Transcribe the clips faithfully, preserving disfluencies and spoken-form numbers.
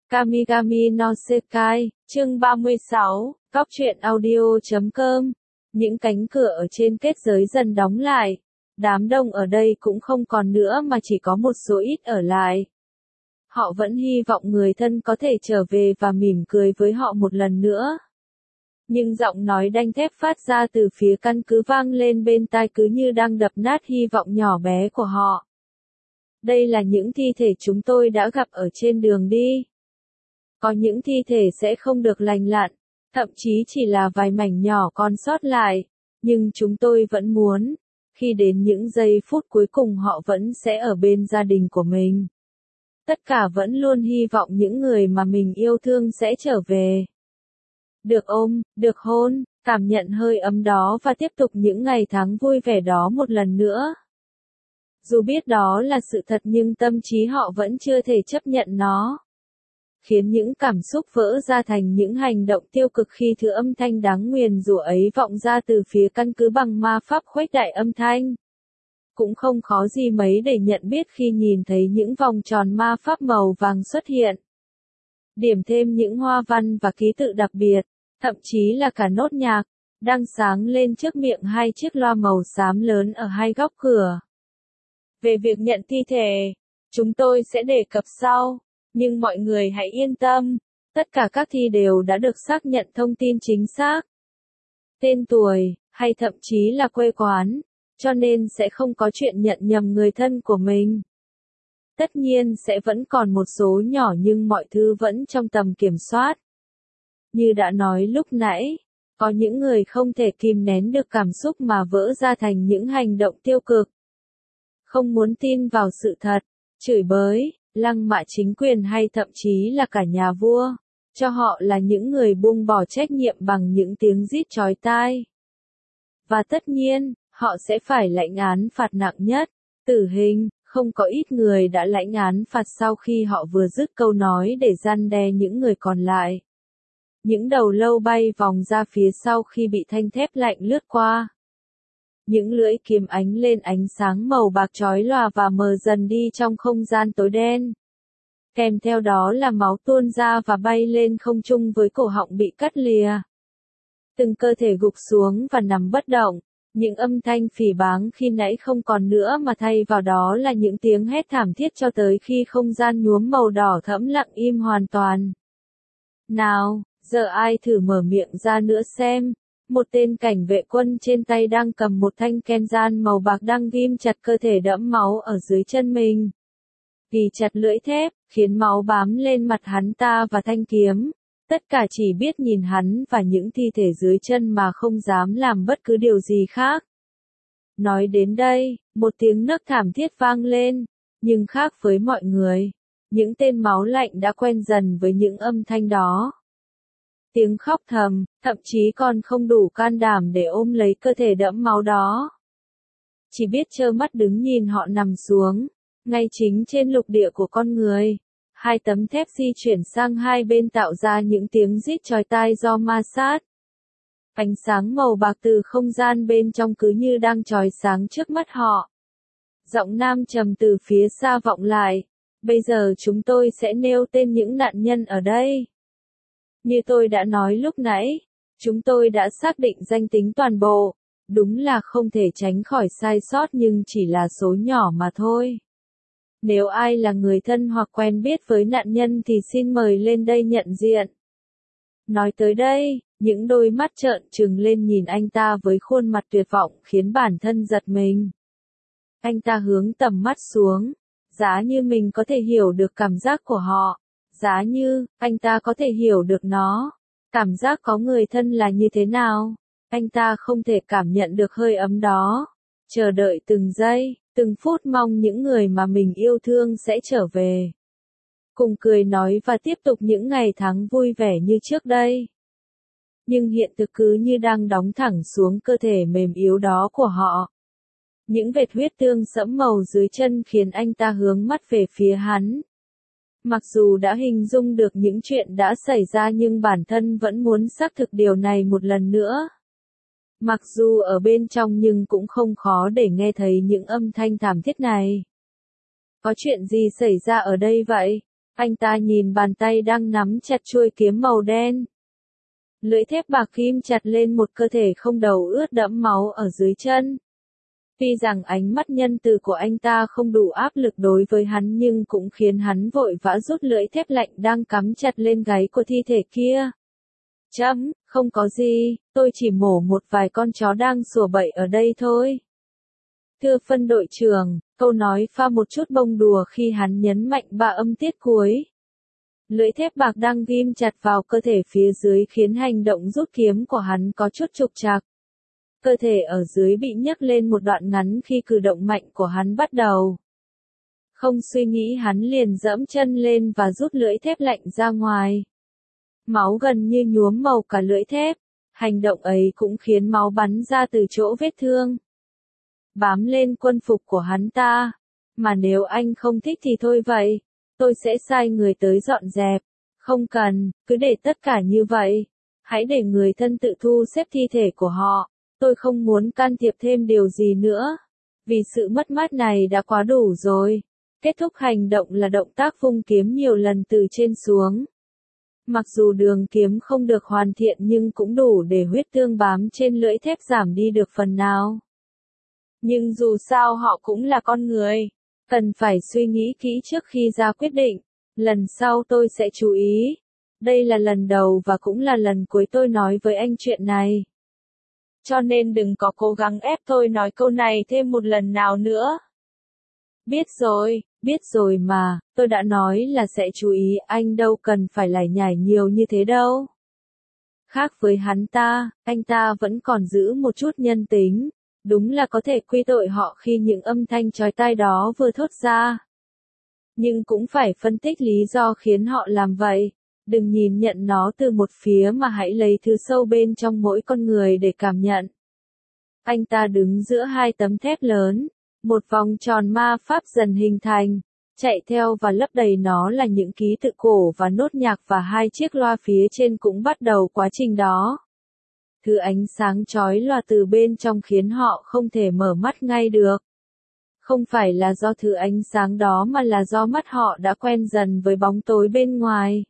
Kamigami no Sekai, chương ba mươi sáu, Góc truyện audio chấm com. Những cánh cửa ở trên kết giới dần đóng lại. Đám đông ở đây cũng không còn nữa mà chỉ có một số ít ở lại. Họ vẫn hy vọng người thân có thể trở về và mỉm cười với họ một lần nữa. Nhưng giọng nói đanh thép phát ra từ phía căn cứ vang lên bên tai cứ như đang đập nát hy vọng nhỏ bé của họ. Đây là những thi thể chúng tôi đã gặp ở trên đường đi. Có những thi thể sẽ không được lành lặn, thậm chí chỉ là vài mảnh nhỏ còn sót lại, nhưng chúng tôi vẫn muốn, khi đến những giây phút cuối cùng họ vẫn sẽ ở bên gia đình của mình. Tất cả vẫn luôn hy vọng những người mà mình yêu thương sẽ trở về. Được ôm, được hôn, cảm nhận hơi ấm đó và tiếp tục những ngày tháng vui vẻ đó một lần nữa. Dù biết đó là sự thật nhưng tâm trí họ vẫn chưa thể chấp nhận nó. Khiến những cảm xúc vỡ ra thành những hành động tiêu cực khi thứ âm thanh đáng nguyền rủa ấy vọng ra từ phía căn cứ bằng ma pháp khuếch đại âm thanh. Cũng không khó gì mấy để nhận biết khi nhìn thấy những vòng tròn ma pháp màu vàng xuất hiện. Điểm thêm những hoa văn và ký tự đặc biệt, thậm chí là cả nốt nhạc, đang sáng lên trước miệng hai chiếc loa màu xám lớn ở hai góc cửa. Về việc nhận thi thể, chúng tôi sẽ đề cập sau. Nhưng mọi người hãy yên tâm, tất cả các thi đều đã được xác nhận thông tin chính xác. Tên tuổi, hay thậm chí là quê quán, cho nên sẽ không có chuyện nhận nhầm người thân của mình. Tất nhiên sẽ vẫn còn một số nhỏ nhưng mọi thứ vẫn trong tầm kiểm soát. Như đã nói lúc nãy, có những người không thể kìm nén được cảm xúc mà vỡ ra thành những hành động tiêu cực. Không muốn tin vào sự thật, chửi bới, lăng mạ chính quyền hay thậm chí là cả nhà vua, cho họ là những người buông bỏ trách nhiệm bằng những tiếng rít chói tai. Và tất nhiên, họ sẽ phải lãnh án phạt nặng nhất, tử hình. Không có ít người đã lãnh án phạt sau khi họ vừa dứt câu nói để răn đe những người còn lại. Những đầu lâu bay vòng ra phía sau khi bị thanh thép lạnh lướt qua. Những lưỡi kiếm ánh lên ánh sáng màu bạc chói lòa và mờ dần đi trong không gian tối đen. Kèm theo đó là máu tuôn ra và bay lên không trung với cổ họng bị cắt lìa. Từng cơ thể gục xuống và nằm bất động. Những âm thanh phỉ báng khi nãy không còn nữa mà thay vào đó là những tiếng hét thảm thiết cho tới khi không gian nhuốm màu đỏ thẫm lặng im hoàn toàn. Nào, giờ ai thử mở miệng ra nữa xem. Một tên cảnh vệ quân trên tay đang cầm một thanh kem gian màu bạc đang ghim chặt cơ thể đẫm máu ở dưới chân mình. Ghi chặt lưỡi thép, khiến máu bám lên mặt hắn ta và thanh kiếm. Tất cả chỉ biết nhìn hắn và những thi thể dưới chân mà không dám làm bất cứ điều gì khác. Nói đến đây, một tiếng nấc thảm thiết vang lên, nhưng khác với mọi người, những tên máu lạnh đã quen dần với những âm thanh đó. Tiếng khóc thầm, thậm chí còn không đủ can đảm để ôm lấy cơ thể đẫm máu đó. Chỉ biết trơ mắt đứng nhìn họ nằm xuống, ngay chính trên lục địa của con người. Hai tấm thép di chuyển sang hai bên tạo ra những tiếng rít chói tai do ma sát. Ánh sáng màu bạc từ không gian bên trong cứ như đang chói sáng trước mắt họ. Giọng nam trầm từ phía xa vọng lại. Bây giờ chúng tôi sẽ nêu tên những nạn nhân ở đây. Như tôi đã nói lúc nãy, chúng tôi đã xác định danh tính toàn bộ. Đúng là không thể tránh khỏi sai sót nhưng chỉ là số nhỏ mà thôi. Nếu ai là người thân hoặc quen biết với nạn nhân thì xin mời lên đây nhận diện. Nói tới đây, những đôi mắt trợn trừng lên nhìn anh ta với khuôn mặt tuyệt vọng khiến bản thân giật mình. Anh ta hướng tầm mắt xuống, giá như mình có thể hiểu được cảm giác của họ, giá như anh ta có thể hiểu được nó, cảm giác có người thân là như thế nào, anh ta không thể cảm nhận được hơi ấm đó, chờ đợi từng giây. Từng phút mong những người mà mình yêu thương sẽ trở về. Cùng cười nói và tiếp tục những ngày tháng vui vẻ như trước đây. Nhưng hiện thực cứ như đang đóng thẳng xuống cơ thể mềm yếu đó của họ. Những vệt huyết tương sẫm màu dưới chân khiến anh ta hướng mắt về phía hắn. Mặc dù đã hình dung được những chuyện đã xảy ra nhưng bản thân vẫn muốn xác thực điều này một lần nữa. Mặc dù ở bên trong nhưng cũng không khó để nghe thấy những âm thanh thảm thiết này. Có chuyện gì xảy ra ở đây vậy? Anh ta nhìn bàn tay đang nắm chặt chuôi kiếm màu đen. Lưỡi thép bạc ghim chặt lên một cơ thể không đầu ướt đẫm máu ở dưới chân. Tuy rằng ánh mắt nhân từ của anh ta không đủ áp lực đối với hắn nhưng cũng khiến hắn vội vã rút lưỡi thép lạnh đang cắm chặt lên gáy của thi thể kia. Chấm, không có gì, tôi chỉ mổ một vài con chó đang sủa bậy ở đây thôi. Thưa phân đội trưởng, câu nói pha một chút bông đùa khi hắn nhấn mạnh ba âm tiết cuối. Lưỡi thép bạc đang ghim chặt vào cơ thể phía dưới khiến hành động rút kiếm của hắn có chút trục trặc. Cơ thể ở dưới bị nhấc lên một đoạn ngắn khi cử động mạnh của hắn bắt đầu. Không suy nghĩ hắn liền giẫm chân lên và rút lưỡi thép lạnh ra ngoài. Máu gần như nhuốm màu cả lưỡi thép. Hành động ấy cũng khiến máu bắn ra từ chỗ vết thương. Bám lên quân phục của hắn ta. Mà nếu anh không thích thì thôi vậy. Tôi sẽ sai người tới dọn dẹp. Không cần, cứ để tất cả như vậy. Hãy để người thân tự thu xếp thi thể của họ. Tôi không muốn can thiệp thêm điều gì nữa. Vì sự mất mát này đã quá đủ rồi. Kết thúc hành động là động tác vung kiếm nhiều lần từ trên xuống. Mặc dù đường kiếm không được hoàn thiện nhưng cũng đủ để huyết tương bám trên lưỡi thép giảm đi được phần nào. Nhưng dù sao họ cũng là con người. Cần phải suy nghĩ kỹ trước khi ra quyết định. Lần sau tôi sẽ chú ý. Đây là lần đầu và cũng là lần cuối tôi nói với anh chuyện này. Cho nên đừng có cố gắng ép tôi nói câu này thêm một lần nào nữa. Biết rồi, biết rồi mà, tôi đã nói là sẽ chú ý, anh đâu cần phải lải nhải nhiều như thế đâu. Khác với hắn ta, anh ta vẫn còn giữ một chút nhân tính. Đúng là có thể quy tội họ khi những âm thanh chói tai đó vừa thốt ra. Nhưng cũng phải phân tích lý do khiến họ làm vậy. Đừng nhìn nhận nó từ một phía mà hãy lấy thứ sâu bên trong mỗi con người để cảm nhận. Anh ta đứng giữa hai tấm thép lớn. Một vòng tròn ma pháp dần hình thành. Chạy theo và lấp đầy nó là những ký tự cổ và nốt nhạc và hai chiếc loa phía trên cũng bắt đầu quá trình đó. Thứ ánh sáng chói lòa từ bên trong khiến họ không thể mở mắt ngay được. Không phải là do thứ ánh sáng đó mà là do mắt họ đã quen dần với bóng tối bên ngoài.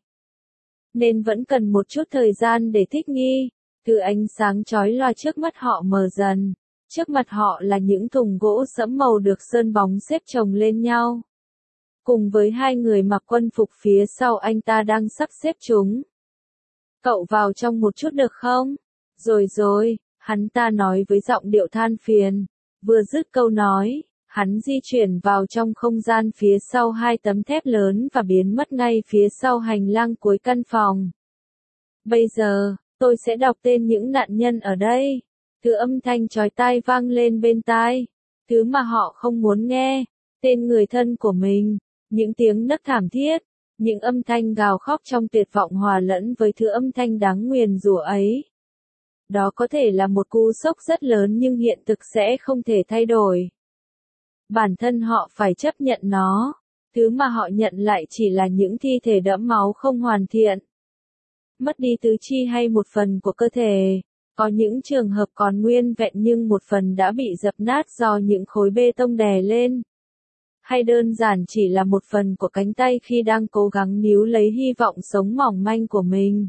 Nên vẫn cần một chút thời gian để thích nghi. Thứ ánh sáng chói lòa trước mắt họ mờ dần. Trước mặt họ là những thùng gỗ sẫm màu được sơn bóng xếp chồng lên nhau. Cùng với hai người mặc quân phục phía sau anh ta đang sắp xếp chúng. Cậu vào trong một chút được không? Rồi rồi, hắn ta nói với giọng điệu than phiền. Vừa dứt câu nói, hắn di chuyển vào trong không gian phía sau hai tấm thép lớn và biến mất ngay phía sau hành lang cuối căn phòng. Bây giờ, tôi sẽ đọc tên những nạn nhân ở đây. Thứ âm thanh chói tai vang lên bên tai. Thứ mà họ không muốn nghe. Tên người thân của mình. Những tiếng nấc thảm thiết. Những âm thanh gào khóc trong tuyệt vọng hòa lẫn với thứ âm thanh đáng nguyền rủa ấy. Đó có thể là một cú sốc rất lớn nhưng hiện thực sẽ không thể thay đổi. Bản thân họ phải chấp nhận nó. Thứ mà họ nhận lại chỉ là những thi thể đẫm máu không hoàn thiện. Mất đi tứ chi hay một phần của cơ thể. Có những trường hợp còn nguyên vẹn nhưng một phần đã bị dập nát do những khối bê tông đè lên. Hay đơn giản chỉ là một phần của cánh tay khi đang cố gắng níu lấy hy vọng sống mỏng manh của mình.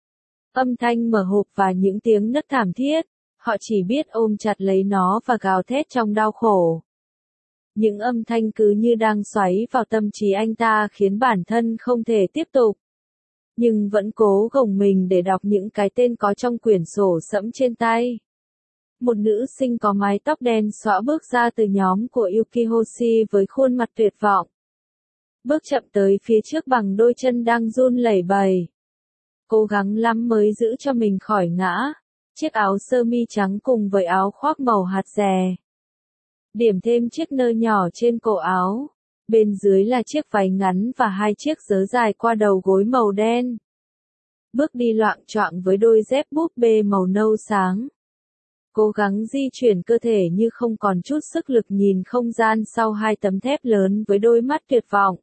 Âm thanh mở hộp và những tiếng nấc thảm thiết, họ chỉ biết ôm chặt lấy nó và gào thét trong đau khổ. Những âm thanh cứ như đang xoáy vào tâm trí anh ta khiến bản thân không thể tiếp tục. Nhưng vẫn cố gồng mình để đọc những cái tên có trong quyển sổ sẫm trên tay. Một nữ sinh có mái tóc đen xõa bước ra từ nhóm của Yukihoshi với khuôn mặt tuyệt vọng. Bước chậm tới phía trước bằng đôi chân đang run lẩy bẩy. Cố gắng lắm mới giữ cho mình khỏi ngã. Chiếc áo sơ mi trắng cùng với áo khoác màu hạt dè. Điểm thêm chiếc nơ nhỏ trên cổ áo. Bên dưới là chiếc váy ngắn và hai chiếc giớ dài qua đầu gối màu đen. Bước đi loạng choạng với đôi dép búp bê màu nâu sáng. Cố gắng di chuyển cơ thể như không còn chút sức lực nhìn không gian sau hai tấm thép lớn với đôi mắt tuyệt vọng.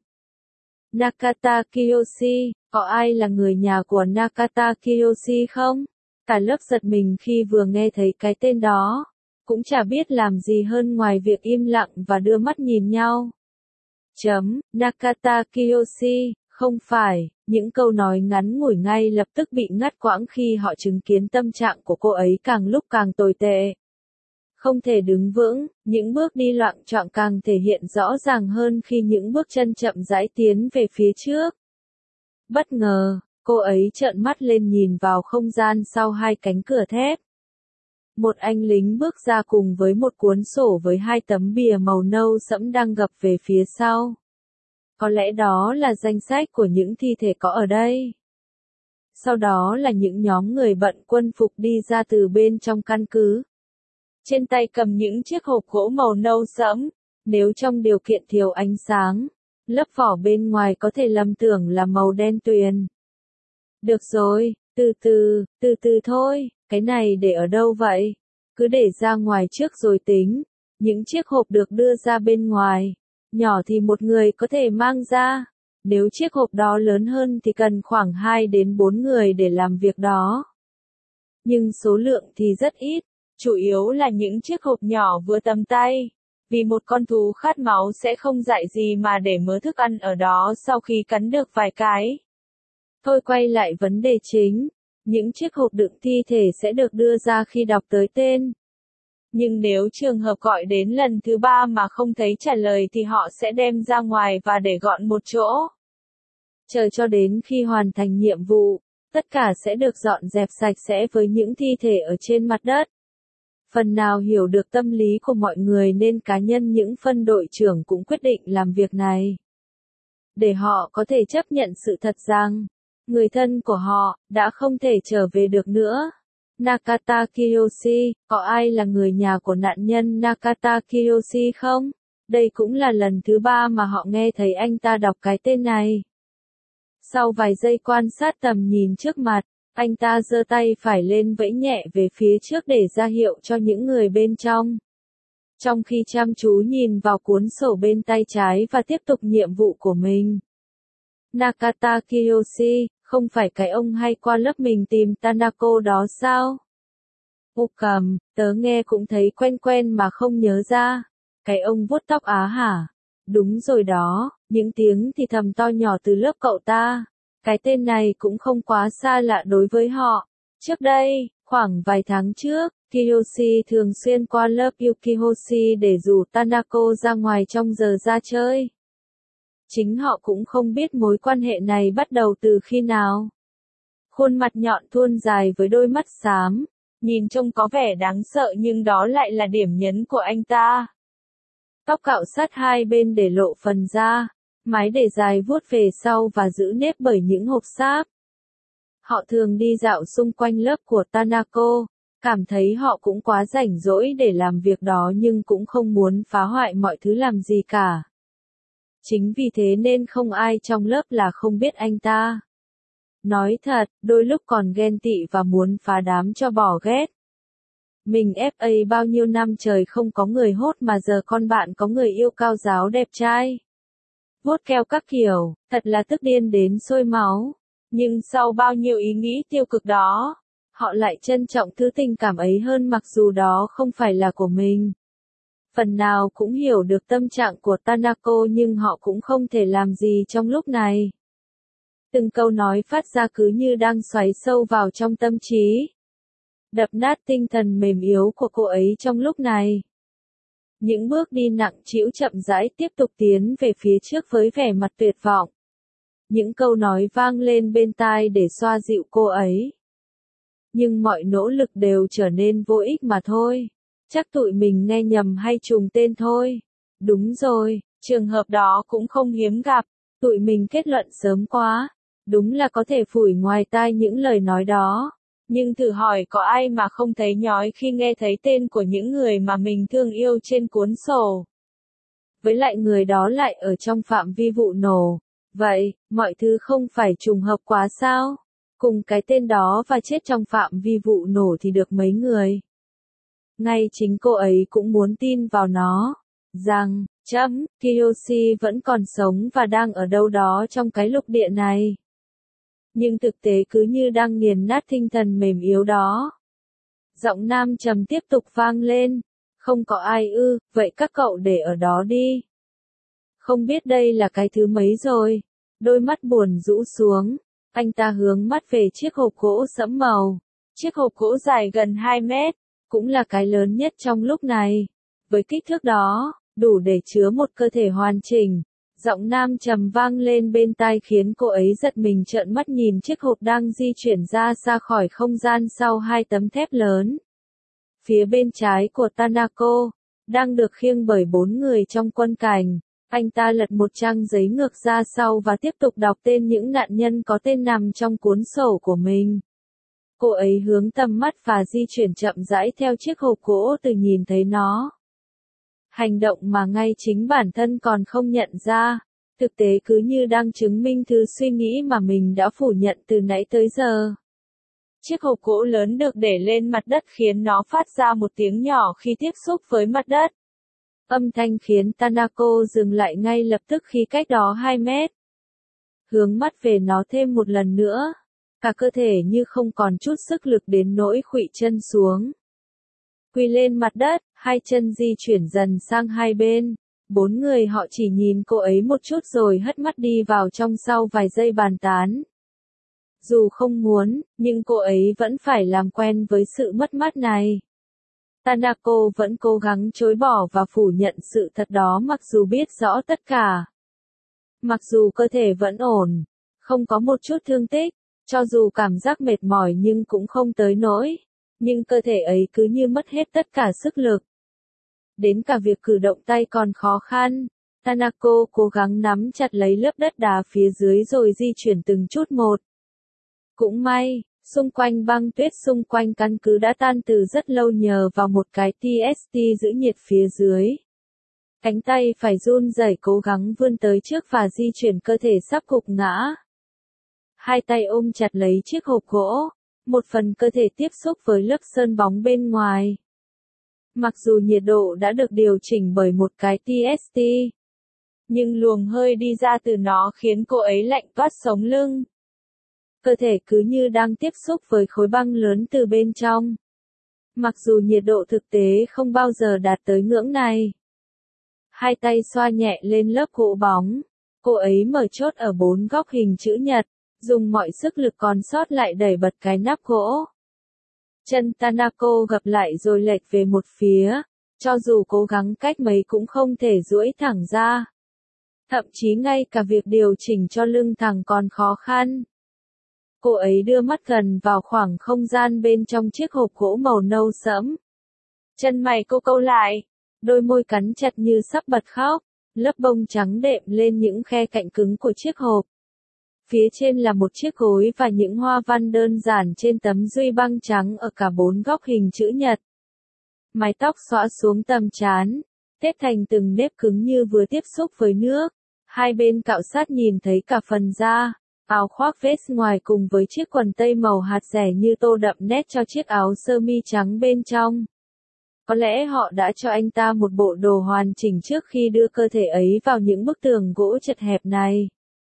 Nakata Kiyoshi, có ai là người nhà của Nakata Kiyoshi không? Cả lớp giật mình khi vừa nghe thấy cái tên đó. Cũng chả biết làm gì hơn ngoài việc im lặng và đưa mắt nhìn nhau. Chấm, Nakata Kiyoshi, Không phải, những câu nói ngắn ngủi ngay lập tức bị ngắt quãng khi họ chứng kiến tâm trạng của cô ấy càng lúc càng tồi tệ. Không thể đứng vững, những bước đi loạng choạng càng thể hiện rõ ràng hơn khi những bước chân chậm rãi tiến về phía trước. Bất ngờ, cô ấy trợn mắt lên nhìn vào không gian sau hai cánh cửa thép. Một anh lính bước ra cùng với một cuốn sổ với hai tấm bìa màu nâu sẫm đang gập về phía sau. Có lẽ đó là danh sách của những thi thể có ở đây. Sau đó là những nhóm người bận quân phục đi ra từ bên trong căn cứ. Trên tay cầm những chiếc hộp gỗ màu nâu sẫm, nếu trong điều kiện thiếu ánh sáng, lớp vỏ bên ngoài có thể lầm tưởng là màu đen tuyền. Được rồi, từ từ, từ từ thôi, cái này để ở đâu vậy? Cứ để ra ngoài trước rồi tính. Những chiếc hộp được đưa ra bên ngoài, nhỏ thì một người có thể mang ra. Nếu chiếc hộp đó lớn hơn thì cần khoảng hai đến bốn người để làm việc đó. Nhưng số lượng thì rất ít, chủ yếu là những chiếc hộp nhỏ vừa tầm tay. Vì một con thú khát máu sẽ không dại gì mà để mớ thức ăn ở đó sau khi cắn được vài cái. Thôi quay lại vấn đề chính, những chiếc hộp đựng thi thể sẽ được đưa ra khi đọc tới tên. Nhưng nếu trường hợp gọi đến lần thứ ba mà không thấy trả lời thì họ sẽ đem ra ngoài và để gọn một chỗ. Chờ cho đến khi hoàn thành nhiệm vụ, tất cả sẽ được dọn dẹp sạch sẽ với những thi thể ở trên mặt đất. Phần nào hiểu được tâm lý của mọi người nên cá nhân những phân đội trưởng cũng quyết định làm việc này. Để họ có thể chấp nhận sự thật rằng, người thân của họ đã không thể trở về được nữa. Nakata Kiyoshi, có ai là người nhà của nạn nhân Nakata Kiyoshi không? Đây cũng là lần thứ ba mà họ nghe thấy anh ta đọc cái tên này. Sau vài giây quan sát tầm nhìn trước mặt, anh ta giơ tay phải lên vẫy nhẹ về phía trước để ra hiệu cho những người bên trong. Trong khi chăm chú nhìn vào cuốn sổ bên tay trái và tiếp tục nhiệm vụ của mình. Nakata Kiyoshi, không phải cái ông hay qua lớp mình tìm Tanako đó sao? Ô cầm, tớ nghe cũng thấy quen quen mà không nhớ ra. Cái ông vuốt tóc Á hả? Đúng rồi đó, những tiếng thì thầm to nhỏ từ lớp cậu ta. Cái tên này cũng không quá xa lạ đối với họ. Trước đây, khoảng vài tháng trước, Kiyoshi thường xuyên qua lớp Yukihoshi để rủ Tanako ra ngoài trong giờ ra chơi. Chính họ cũng không biết mối quan hệ này bắt đầu từ khi nào. Khuôn mặt nhọn thuôn dài với đôi mắt xám, nhìn trông có vẻ đáng sợ nhưng đó lại là điểm nhấn của anh ta. Tóc cạo sát hai bên để lộ phần da, mái để dài vuốt về sau và giữ nếp bởi những hộp sáp. Họ thường đi dạo xung quanh lớp của Tanako, cảm thấy họ cũng quá rảnh rỗi để làm việc đó nhưng cũng không muốn phá hoại mọi thứ làm gì cả. Chính vì thế nên không ai trong lớp là không biết anh ta. Nói thật, đôi lúc còn ghen tị và muốn phá đám cho bỏ ghét. Mình ép a bao nhiêu năm trời không có người hốt mà giờ con bạn có người yêu cao giáo đẹp trai. Vuốt keo các kiểu, thật là tức điên đến sôi máu. Nhưng sau bao nhiêu ý nghĩ tiêu cực đó, họ lại trân trọng thứ tình cảm ấy hơn mặc dù đó không phải là của mình. Phần nào cũng hiểu được tâm trạng của Tanako nhưng họ cũng không thể làm gì trong lúc này. Từng câu nói phát ra cứ như đang xoáy sâu vào trong tâm trí. Đập nát tinh thần mềm yếu của cô ấy trong lúc này. Những bước đi nặng trĩu chậm rãi tiếp tục tiến về phía trước với vẻ mặt tuyệt vọng. Những câu nói vang lên bên tai để xoa dịu cô ấy. Nhưng mọi nỗ lực đều trở nên vô ích mà thôi. Chắc tụi mình nghe nhầm hay trùng tên thôi. Đúng rồi, trường hợp đó cũng không hiếm gặp. Tụi mình kết luận sớm quá. Đúng là có thể phủi ngoài tai những lời nói đó. Nhưng thử hỏi có ai mà không thấy nhói khi nghe thấy tên của những người mà mình thương yêu trên cuốn sổ. Với lại người đó lại ở trong phạm vi vụ nổ. Vậy, mọi thứ không phải trùng hợp quá sao? Cùng cái tên đó và chết trong phạm vi vụ nổ thì được mấy người. Ngay chính cô ấy cũng muốn tin vào nó. Rằng, chấm, Kiyoshi vẫn còn sống và đang ở đâu đó trong cái lục địa này. Nhưng thực tế cứ như đang nghiền nát tinh thần mềm yếu đó. Giọng nam trầm tiếp tục vang lên. Không có ai ư, vậy các cậu để ở đó đi. Không biết đây là cái thứ mấy rồi. Đôi mắt buồn rũ xuống, anh ta hướng mắt về chiếc hộp gỗ sẫm màu. Chiếc hộp gỗ dài gần hai mét, cũng là cái lớn nhất trong lúc này. Với kích thước đó, đủ để chứa một cơ thể hoàn chỉnh. Giọng nam trầm vang lên bên tai khiến cô ấy giật mình trợn mắt nhìn chiếc hộp đang di chuyển ra xa khỏi không gian sau hai tấm thép lớn. Phía bên trái của Tanako, đang được khiêng bởi bốn người trong quân cảnh. Anh ta lật một trang giấy ngược ra sau và tiếp tục đọc tên những nạn nhân có tên nằm trong cuốn sổ của mình. Cô ấy hướng tầm mắt và di chuyển chậm rãi theo chiếc hộp gỗ từ nhìn thấy nó. Hành động mà ngay chính bản thân còn không nhận ra, thực tế cứ như đang chứng minh thứ suy nghĩ mà mình đã phủ nhận từ nãy tới giờ. Chiếc hộp gỗ lớn được để lên mặt đất khiến nó phát ra một tiếng nhỏ khi tiếp xúc với mặt đất. Âm thanh khiến Tanako dừng lại ngay lập tức khi cách đó hai mét. Hướng mắt về nó thêm một lần nữa. Cả cơ thể như không còn chút sức lực đến nỗi khuỵu chân xuống. Quỳ lên mặt đất, hai chân di chuyển dần sang hai bên. Bốn người họ chỉ nhìn cô ấy một chút rồi hất mắt đi vào trong sau vài giây bàn tán. Dù không muốn, nhưng cô ấy vẫn phải làm quen với sự mất mát này. Tanako vẫn cố gắng chối bỏ và phủ nhận sự thật đó mặc dù biết rõ tất cả. Mặc dù cơ thể vẫn ổn, không có một chút thương tích, cho dù cảm giác mệt mỏi nhưng cũng không tới nỗi, nhưng cơ thể ấy cứ như mất hết tất cả sức lực. Đến cả việc cử động tay còn khó khăn, Tanako cố gắng nắm chặt lấy lớp đất đá phía dưới rồi di chuyển từng chút một. Cũng may, xung quanh băng tuyết xung quanh căn cứ đã tan từ rất lâu nhờ vào một cái tê ét tê giữ nhiệt phía dưới. Cánh tay phải run rẩy cố gắng vươn tới trước và di chuyển cơ thể sắp gục ngã. Hai tay ôm chặt lấy chiếc hộp gỗ, một phần cơ thể tiếp xúc với lớp sơn bóng bên ngoài. Mặc dù nhiệt độ đã được điều chỉnh bởi một cái tê ét tê, nhưng luồng hơi đi ra từ nó khiến cô ấy lạnh toát sống lưng. Cơ thể cứ như đang tiếp xúc với khối băng lớn từ bên trong. Mặc dù nhiệt độ thực tế không bao giờ đạt tới ngưỡng này. Hai tay xoa nhẹ lên lớp gỗ bóng. Cô ấy mở chốt ở bốn góc hình chữ nhật, dùng mọi sức lực còn sót lại đẩy bật cái nắp gỗ. Chân Tanako gập lại rồi lệch về một phía, cho dù cố gắng cách mấy cũng không thể duỗi thẳng ra. Thậm chí ngay cả việc điều chỉnh cho lưng thẳng còn khó khăn. Cô ấy đưa mắt gần vào khoảng không gian bên trong chiếc hộp gỗ màu nâu sẫm. Chân mày cô cau lại, đôi môi cắn chặt như sắp bật khóc, lớp bông trắng đệm lên những khe cạnh cứng của chiếc hộp. Phía trên là một chiếc gối và những hoa văn đơn giản trên tấm duy băng trắng ở cả bốn góc hình chữ nhật. Mái tóc xõa xuống tầm trán, tết thành từng nếp cứng như vừa tiếp xúc với nước. Hai bên cạo sát nhìn thấy cả phần da. Áo khoác vest ngoài cùng với chiếc quần tây màu hạt rẻ như tô đậm nét cho chiếc áo sơ mi trắng bên trong. Có lẽ họ đã cho anh ta một bộ đồ hoàn chỉnh trước khi đưa cơ thể ấy vào những bức tường gỗ chật hẹp này.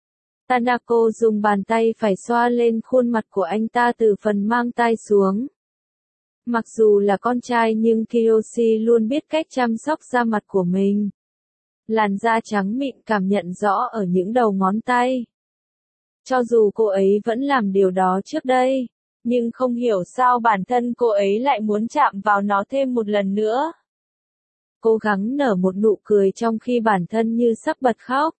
Tanako dùng bàn tay phải xoa lên khuôn mặt của anh ta từ phần mang tai xuống. Mặc dù là con trai nhưng Kiyoshi luôn biết cách chăm sóc da mặt của mình. Làn da trắng mịn cảm nhận rõ ở những đầu ngón tay. Cho dù cô ấy vẫn làm điều đó trước đây, nhưng không hiểu sao bản thân cô ấy lại muốn chạm vào nó thêm một lần nữa. Cố gắng nở một nụ cười trong khi bản thân như sắp bật khóc.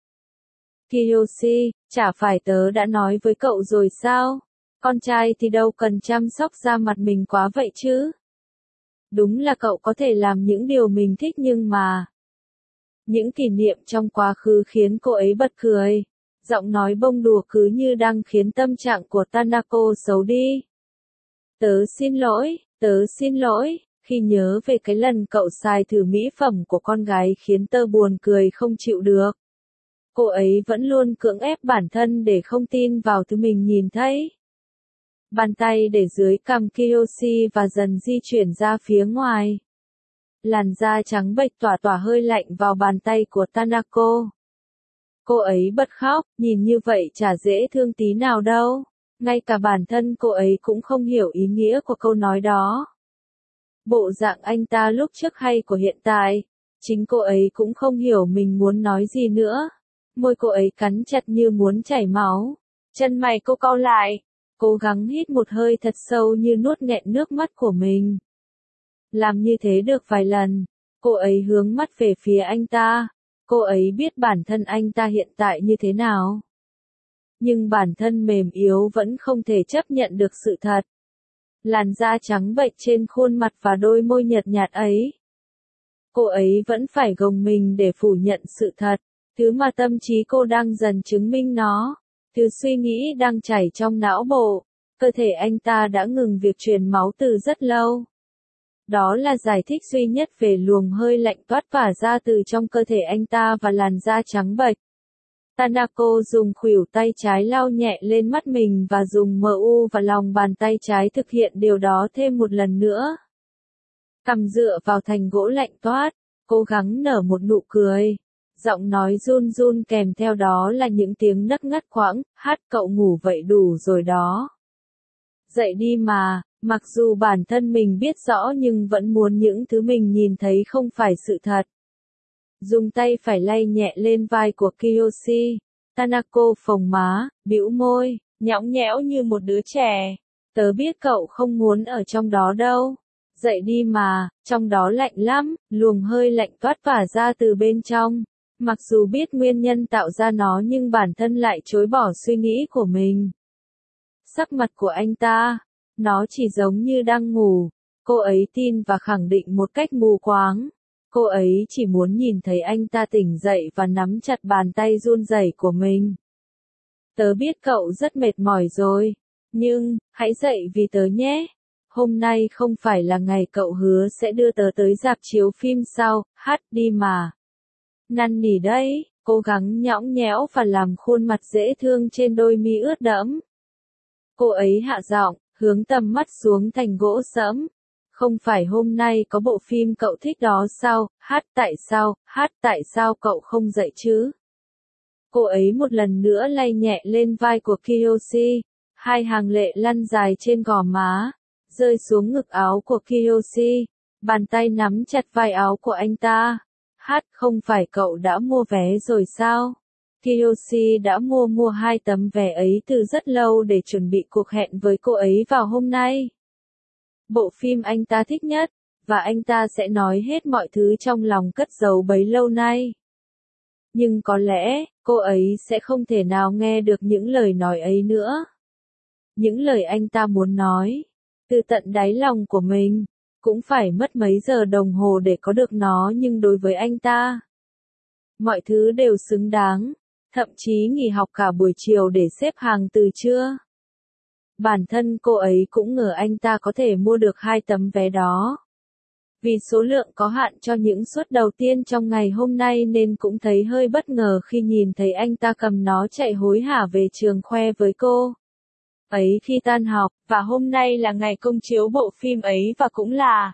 Kiyoshi, chả phải tớ đã nói với cậu rồi sao? Con trai thì đâu cần chăm sóc da mặt mình quá vậy chứ. Đúng là cậu có thể làm những điều mình thích nhưng mà... Những kỷ niệm trong quá khứ khiến cô ấy bật cười. Giọng nói bông đùa cứ như đang khiến tâm trạng của Tanako xấu đi. Tớ xin lỗi, tớ xin lỗi, khi nhớ về cái lần cậu xài thử mỹ phẩm của con gái khiến tớ buồn cười không chịu được. Cô ấy vẫn luôn cưỡng ép bản thân để không tin vào thứ mình nhìn thấy. Bàn tay để dưới cằm Kiyoshi và dần di chuyển ra phía ngoài. Làn da trắng bệch tỏa tỏa hơi lạnh vào bàn tay của Tanako. Cô ấy bật khóc, nhìn như vậy chả dễ thương tí nào đâu. Ngay cả bản thân cô ấy cũng không hiểu ý nghĩa của câu nói đó. Bộ dạng anh ta lúc trước hay của hiện tại, chính cô ấy cũng không hiểu mình muốn nói gì nữa. Môi cô ấy cắn chặt như muốn chảy máu. Chân mày cô cau lại, cố gắng hít một hơi thật sâu như nuốt nghẹn nước mắt của mình. Làm như thế được vài lần, cô ấy hướng mắt về phía anh ta. Cô ấy biết bản thân anh ta hiện tại như thế nào. Nhưng bản thân mềm yếu vẫn không thể chấp nhận được sự thật. Làn da trắng bệch trên khuôn mặt và đôi môi nhợt nhạt ấy. Cô ấy vẫn phải gồng mình để phủ nhận sự thật, thứ mà tâm trí cô đang dần chứng minh nó, thứ suy nghĩ đang chảy trong não bộ. Cơ thể anh ta đã ngừng việc truyền máu từ rất lâu. Đó là giải thích duy nhất về luồng hơi lạnh toát tỏa ra từ trong cơ thể anh ta và làn da trắng bệch. Tanako dùng khuỷu tay trái lau nhẹ lên mắt mình và dùng mờ u và lòng bàn tay trái thực hiện điều đó thêm một lần nữa. Cằm dựa vào thành gỗ lạnh toát, cố gắng nở một nụ cười. Giọng nói run run kèm theo đó là những tiếng nấc ngắt quãng, hát cậu ngủ vậy đủ rồi đó. Dậy đi mà, mặc dù bản thân mình biết rõ nhưng vẫn muốn những thứ mình nhìn thấy không phải sự thật. Dùng tay phải lay nhẹ lên vai của Kiyoshi. Tanako phồng má, bĩu môi, nhõng nhẽo như một đứa trẻ. Tớ biết cậu không muốn ở trong đó đâu. Dậy đi mà, trong đó lạnh lắm, luồng hơi lạnh toát tỏa ra từ bên trong. Mặc dù biết nguyên nhân tạo ra nó nhưng bản thân lại chối bỏ suy nghĩ của mình. Sắc mặt của anh ta, nó chỉ giống như đang ngủ. Cô ấy tin và khẳng định một cách mù quáng. Cô ấy chỉ muốn nhìn thấy anh ta tỉnh dậy và nắm chặt bàn tay run rẩy của mình. Tớ biết cậu rất mệt mỏi rồi, nhưng, hãy dậy vì tớ nhé. Hôm nay không phải là ngày cậu hứa sẽ đưa tớ tới rạp chiếu phim sao, hát đi mà. Năn nỉ đấy, cố gắng nhõng nhẽo và làm khuôn mặt dễ thương trên đôi mi ướt đẫm. Cô ấy hạ giọng, hướng tầm mắt xuống thành gỗ sẫm. Không phải hôm nay có bộ phim cậu thích đó sao, hát tại sao, hát tại sao cậu không dậy chứ? Cô ấy một lần nữa lay nhẹ lên vai của Kiyoshi, hai hàng lệ lăn dài trên gò má, rơi xuống ngực áo của Kiyoshi, bàn tay nắm chặt vai áo của anh ta. Hát, không phải cậu đã mua vé rồi sao? Kiyoshi đã mua mua hai tấm vé ấy từ rất lâu để chuẩn bị cuộc hẹn với cô ấy vào hôm nay. Bộ phim anh ta thích nhất, và anh ta sẽ nói hết mọi thứ trong lòng cất giấu bấy lâu nay. Nhưng có lẽ, cô ấy sẽ không thể nào nghe được những lời nói ấy nữa. Những lời anh ta muốn nói, từ tận đáy lòng của mình, cũng phải mất mấy giờ đồng hồ để có được nó nhưng đối với anh ta, mọi thứ đều xứng đáng, thậm chí nghỉ học cả buổi chiều để xếp hàng từ trưa. Bản thân cô ấy cũng ngờ anh ta có thể mua được hai tấm vé đó. Vì số lượng có hạn cho những suất đầu tiên trong ngày hôm nay nên cũng thấy hơi bất ngờ khi nhìn thấy anh ta cầm nó chạy hối hả về trường khoe với cô ấy khi tan học, và hôm nay là ngày công chiếu bộ phim ấy và cũng là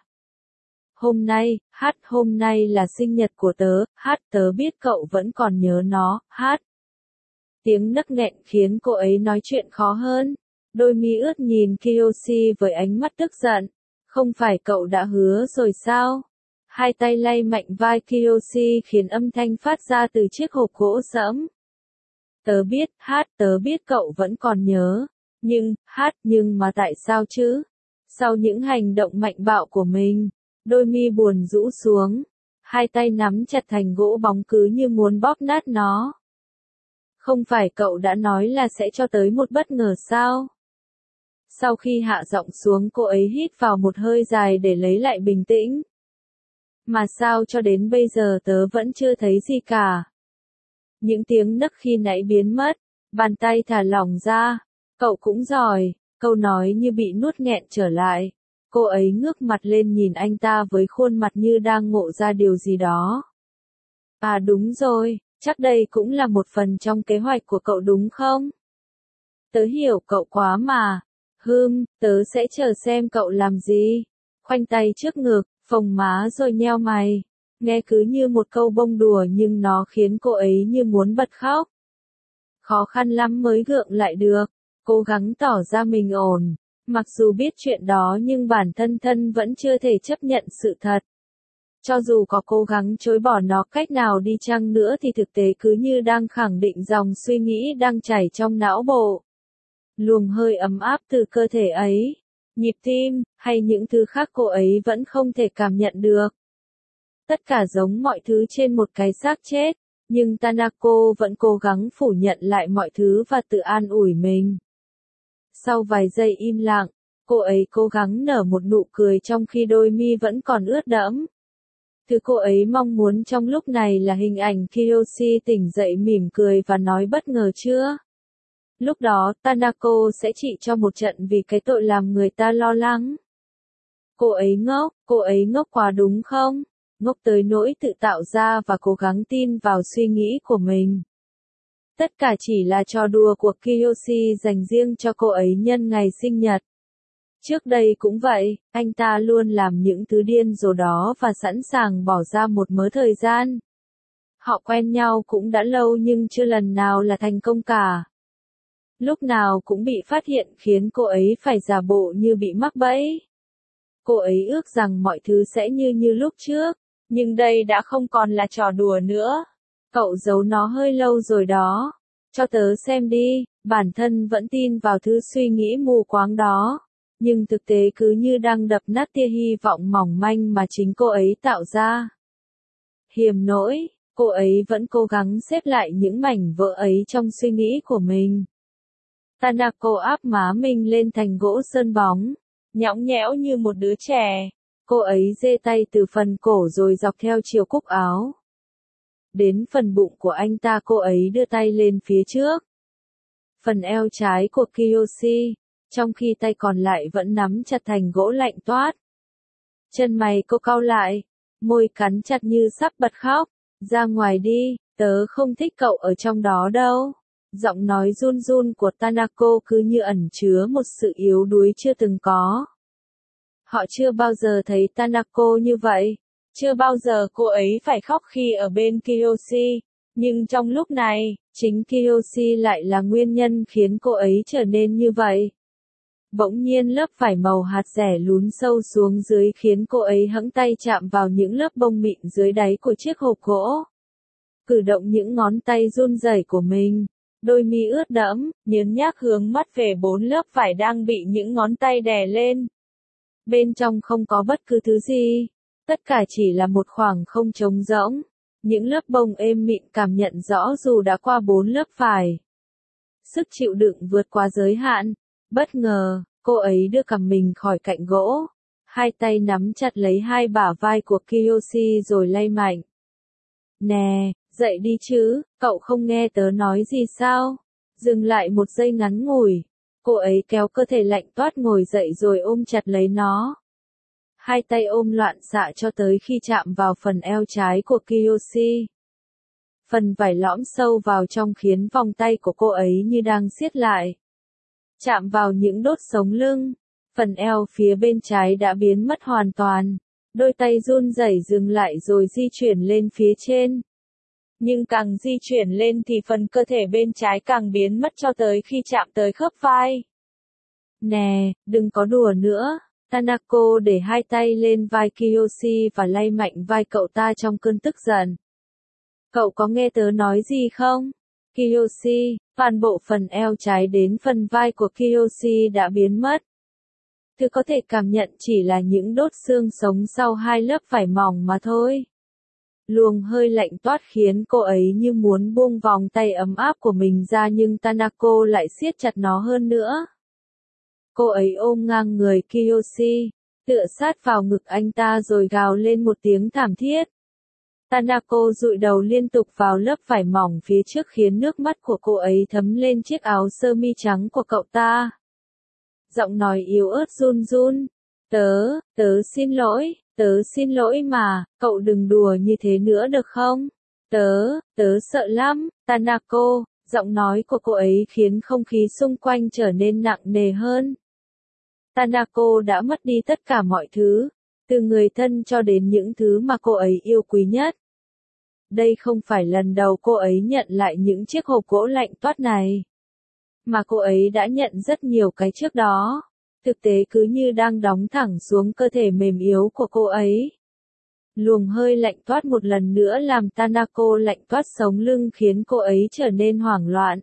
hôm nay, hát hôm nay là sinh nhật của tớ, hát tớ biết cậu vẫn còn nhớ nó, hát. Tiếng nấc nghẹn khiến cô ấy nói chuyện khó hơn. Đôi mi ướt nhìn Kiyoshi với ánh mắt tức giận. Không phải cậu đã hứa rồi sao? Hai tay lay mạnh vai Kiyoshi khiến âm thanh phát ra từ chiếc hộp gỗ sẫm. Tớ biết, hát, tớ biết cậu vẫn còn nhớ. Nhưng, hát, nhưng mà tại sao chứ? Sau những hành động mạnh bạo của mình, đôi mi buồn rũ xuống. Hai tay nắm chặt thành gỗ bóng cứ như muốn bóp nát nó. Không phải cậu đã nói là sẽ cho tới một bất ngờ sao? Sau khi hạ giọng xuống cô ấy hít vào một hơi dài để lấy lại bình tĩnh. Mà sao cho đến bây giờ tớ vẫn chưa thấy gì cả. Những tiếng nấc khi nãy biến mất, bàn tay thả lỏng ra. Cậu cũng giỏi, câu nói như bị nuốt nghẹn trở lại. Cô ấy ngước mặt lên nhìn anh ta với khuôn mặt như đang ngộ ra điều gì đó. À đúng rồi, chắc đây cũng là một phần trong kế hoạch của cậu đúng không? Tớ hiểu cậu quá mà. Hừm, tớ sẽ chờ xem cậu làm gì. Khoanh tay trước ngực, phồng má rồi nheo mày. Nghe cứ như một câu bông đùa nhưng nó khiến cô ấy như muốn bật khóc. Khó khăn lắm mới gượng lại được. Cố gắng tỏ ra mình ổn. Mặc dù biết chuyện đó nhưng bản thân thân vẫn chưa thể chấp nhận sự thật. Cho dù có cố gắng chối bỏ nó cách nào đi chăng nữa thì thực tế cứ như đang khẳng định dòng suy nghĩ đang chảy trong não bộ. Luồng hơi ấm áp từ cơ thể ấy, nhịp tim, hay những thứ khác cô ấy vẫn không thể cảm nhận được. Tất cả giống mọi thứ trên một cái xác chết, nhưng Tanako vẫn cố gắng phủ nhận lại mọi thứ và tự an ủi mình. Sau vài giây im lặng, cô ấy cố gắng nở một nụ cười trong khi đôi mi vẫn còn ướt đẫm. Thứ cô ấy mong muốn trong lúc này là hình ảnh Kiyoshi tỉnh dậy mỉm cười và nói bất ngờ chưa. Lúc đó, Tanako sẽ trị cho một trận vì cái tội làm người ta lo lắng. Cô ấy ngốc, cô ấy ngốc quá đúng không? Ngốc tới nỗi tự tạo ra và cố gắng tin vào suy nghĩ của mình. Tất cả chỉ là trò đùa của Kiyoshi dành riêng cho cô ấy nhân ngày sinh nhật. Trước đây cũng vậy, anh ta luôn làm những thứ điên rồ đó và sẵn sàng bỏ ra một mớ thời gian. Họ quen nhau cũng đã lâu nhưng chưa lần nào là thành công cả. Lúc nào cũng bị phát hiện khiến cô ấy phải giả bộ như bị mắc bẫy. Cô ấy ước rằng mọi thứ sẽ như như lúc trước, nhưng đây đã không còn là trò đùa nữa. Cậu giấu nó hơi lâu rồi đó. Cho tớ xem đi, bản thân vẫn tin vào thứ suy nghĩ mù quáng đó. Nhưng thực tế cứ như đang đập nát tia hy vọng mỏng manh mà chính cô ấy tạo ra. Hiềm nỗi, cô ấy vẫn cố gắng xếp lại những mảnh vỡ ấy trong suy nghĩ của mình. Tanako áp má mình lên thành gỗ sơn bóng, nhõng nhẽo như một đứa trẻ. Cô ấy giơ tay từ phần cổ rồi dọc theo chiều cúc áo. Đến phần bụng của anh ta cô ấy đưa tay lên phía trước. Phần eo trái của Kiyoshi, trong khi tay còn lại vẫn nắm chặt thành gỗ lạnh toát. Chân mày cô cau lại, môi cắn chặt như sắp bật khóc. Ra ngoài đi, tớ không thích cậu ở trong đó đâu. Giọng nói run run của Tanako cứ như ẩn chứa một sự yếu đuối chưa từng có. Họ chưa bao giờ thấy Tanako như vậy. Chưa bao giờ cô ấy phải khóc khi ở bên Kiyoshi. Nhưng trong lúc này, chính Kiyoshi lại là nguyên nhân khiến cô ấy trở nên như vậy. Bỗng nhiên lớp vải màu hạt rẻ lún sâu xuống dưới khiến cô ấy hẫng tay chạm vào những lớp bông mịn dưới đáy của chiếc hộp gỗ. Cử động những ngón tay run rẩy của mình, đôi mi ướt đẫm, nhớn nhác hướng mắt về bốn lớp vải đang bị những ngón tay đè lên. Bên trong không có bất cứ thứ gì, tất cả chỉ là một khoảng không trống rỗng. Những lớp bông êm mịn cảm nhận rõ dù đã qua bốn lớp vải. Sức chịu đựng vượt qua giới hạn. Bất ngờ, cô ấy đưa cằm mình khỏi cạnh gỗ. Hai tay nắm chặt lấy hai bả vai của Kiyoshi rồi lay mạnh. Nè, dậy đi chứ, cậu không nghe tớ nói gì sao? Dừng lại một giây ngắn ngủi. Cô ấy kéo cơ thể lạnh toát ngồi dậy rồi ôm chặt lấy nó. Hai tay ôm loạn xạ cho tới khi chạm vào phần eo trái của Kiyoshi. Phần vải lõm sâu vào trong khiến vòng tay của cô ấy như đang siết lại. Chạm vào những đốt sống lưng, phần eo phía bên trái đã biến mất hoàn toàn. Đôi tay run rẩy dừng lại rồi di chuyển lên phía trên. Nhưng càng di chuyển lên thì phần cơ thể bên trái càng biến mất cho tới khi chạm tới khớp vai. Nè, đừng có đùa nữa. Tanako để hai tay lên vai Kiyoshi và lay mạnh vai cậu ta trong cơn tức giận. Cậu có nghe tớ nói gì không? Kiyoshi, toàn bộ phần eo trái đến phần vai của Kiyoshi đã biến mất. Thứ có thể cảm nhận chỉ là những đốt xương sống sau hai lớp vải mỏng mà thôi. Luồng hơi lạnh toát khiến cô ấy như muốn buông vòng tay ấm áp của mình ra nhưng Tanako lại siết chặt nó hơn nữa. Cô ấy ôm ngang người Kiyoshi, tựa sát vào ngực anh ta rồi gào lên một tiếng thảm thiết. Tanako dụi đầu liên tục vào lớp vải mỏng phía trước khiến nước mắt của cô ấy thấm lên chiếc áo sơ mi trắng của cậu ta. Giọng nói yếu ớt run run. Tớ, tớ xin lỗi, tớ xin lỗi mà, cậu đừng đùa như thế nữa được không? Tớ, tớ sợ lắm, Tanako. Giọng nói của cô ấy khiến không khí xung quanh trở nên nặng nề hơn. Tanako đã mất đi tất cả mọi thứ, từ người thân cho đến những thứ mà cô ấy yêu quý nhất. Đây không phải lần đầu cô ấy nhận lại những chiếc hộp gỗ lạnh toát này, mà cô ấy đã nhận rất nhiều cái trước đó. Thực tế cứ như đang đóng thẳng xuống cơ thể mềm yếu của cô ấy. Luồng hơi lạnh toát một lần nữa làm Tanako lạnh toát sống lưng khiến cô ấy trở nên hoảng loạn.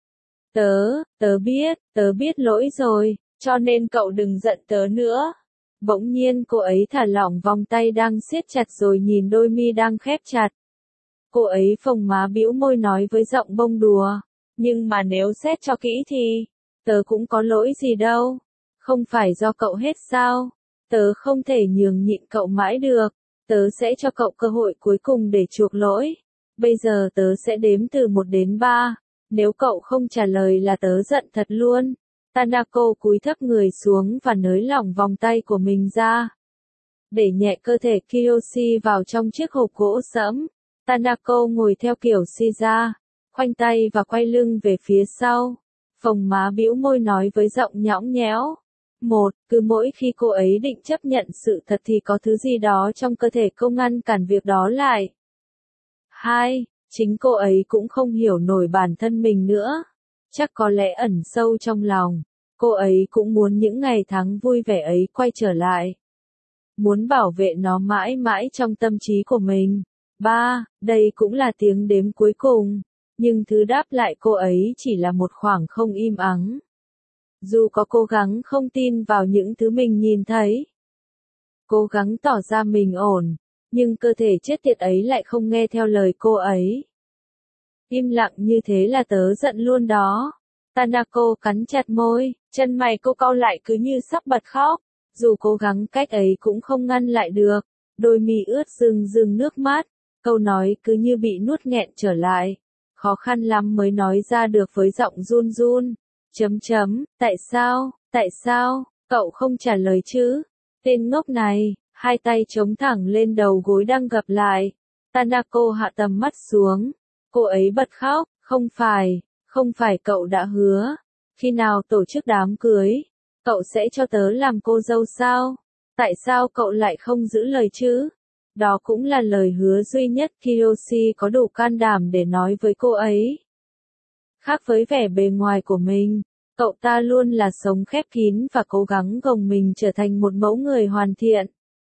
Tớ, tớ biết, tớ biết lỗi rồi, cho nên cậu đừng giận tớ nữa. Bỗng nhiên cô ấy thả lỏng vòng tay đang siết chặt rồi nhìn đôi mi đang khép chặt. Cô ấy phồng má bĩu môi nói với giọng bông đùa. Nhưng mà nếu xét cho kỹ thì, tớ cũng có lỗi gì đâu. Không phải do cậu hết sao? Tớ không thể nhường nhịn cậu mãi được. Tớ sẽ cho cậu cơ hội cuối cùng để chuộc lỗi. Bây giờ tớ sẽ đếm từ một đến ba. Nếu cậu không trả lời là tớ giận thật luôn. Tanako cúi thấp người xuống và nới lỏng vòng tay của mình ra. Để nhẹ cơ thể Kiyoshi vào trong chiếc hộp gỗ sẫm. Tanako ngồi theo kiểu Shiza, khoanh tay và quay lưng về phía sau. Phồng má bĩu môi nói với giọng nhõng nhẽo. Một, cứ mỗi khi cô ấy định chấp nhận sự thật thì có thứ gì đó trong cơ thể cô ngăn cản việc đó lại. Hai, chính cô ấy cũng không hiểu nổi bản thân mình nữa. Chắc có lẽ ẩn sâu trong lòng, cô ấy cũng muốn những ngày tháng vui vẻ ấy quay trở lại. Muốn bảo vệ nó mãi mãi trong tâm trí của mình. Ba, đây cũng là tiếng đếm cuối cùng, nhưng thứ đáp lại cô ấy chỉ là một khoảng không im ắng. Dù có cố gắng không tin vào những thứ mình nhìn thấy, cố gắng tỏ ra mình ổn, nhưng cơ thể chết tiệt ấy lại không nghe theo lời cô ấy. Im lặng như thế là tớ giận luôn đó. Tanako cắn chặt môi, chân mày cô cau lại cứ như sắp bật khóc. Dù cố gắng cách ấy cũng không ngăn lại được. Đôi mi ướt rưng rưng nước mắt. Câu nói cứ như bị nuốt nghẹn trở lại. Khó khăn lắm mới nói ra được với giọng run run. Chấm chấm, tại sao, tại sao, cậu không trả lời chứ? Tên ngốc này, hai tay chống thẳng lên đầu gối đang gập lại. Tanako hạ tầm mắt xuống. Cô ấy bật khóc, không phải, không phải cậu đã hứa. Khi nào tổ chức đám cưới, cậu sẽ cho tớ làm cô dâu sao? Tại sao cậu lại không giữ lời chứ? Đó cũng là lời hứa duy nhất Kiyoshi có đủ can đảm để nói với cô ấy. Khác với vẻ bề ngoài của mình, cậu ta luôn là sống khép kín và cố gắng gồng mình trở thành một mẫu người hoàn thiện.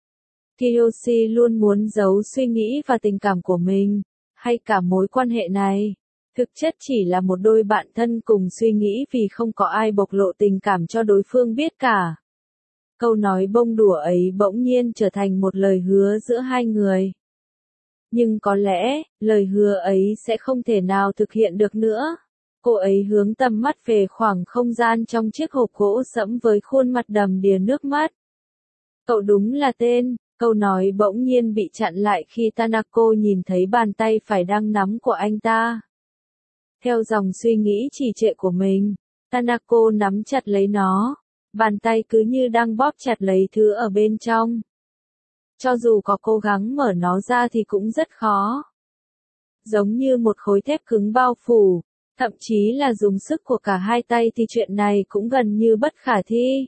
Kiyoshi luôn muốn giấu suy nghĩ và tình cảm của mình, hay cả mối quan hệ này. Thực chất chỉ là một đôi bạn thân cùng suy nghĩ vì không có ai bộc lộ tình cảm cho đối phương biết cả. Câu nói bông đùa ấy bỗng nhiên trở thành một lời hứa giữa hai người. Nhưng có lẽ, lời hứa ấy sẽ không thể nào thực hiện được nữa. Cô ấy hướng tầm mắt về khoảng không gian trong chiếc hộp gỗ sẫm với khuôn mặt đầm đìa nước mắt. Cậu đúng là tên, câu nói bỗng nhiên bị chặn lại khi Tanako nhìn thấy bàn tay phải đang nắm của anh ta. Theo dòng suy nghĩ trì trệ của mình, Tanako nắm chặt lấy nó. Bàn tay cứ như đang bóp chặt lấy thứ ở bên trong. Cho dù có cố gắng mở nó ra thì cũng rất khó. Giống như một khối thép cứng bao phủ, thậm chí là dùng sức của cả hai tay thì chuyện này cũng gần như bất khả thi.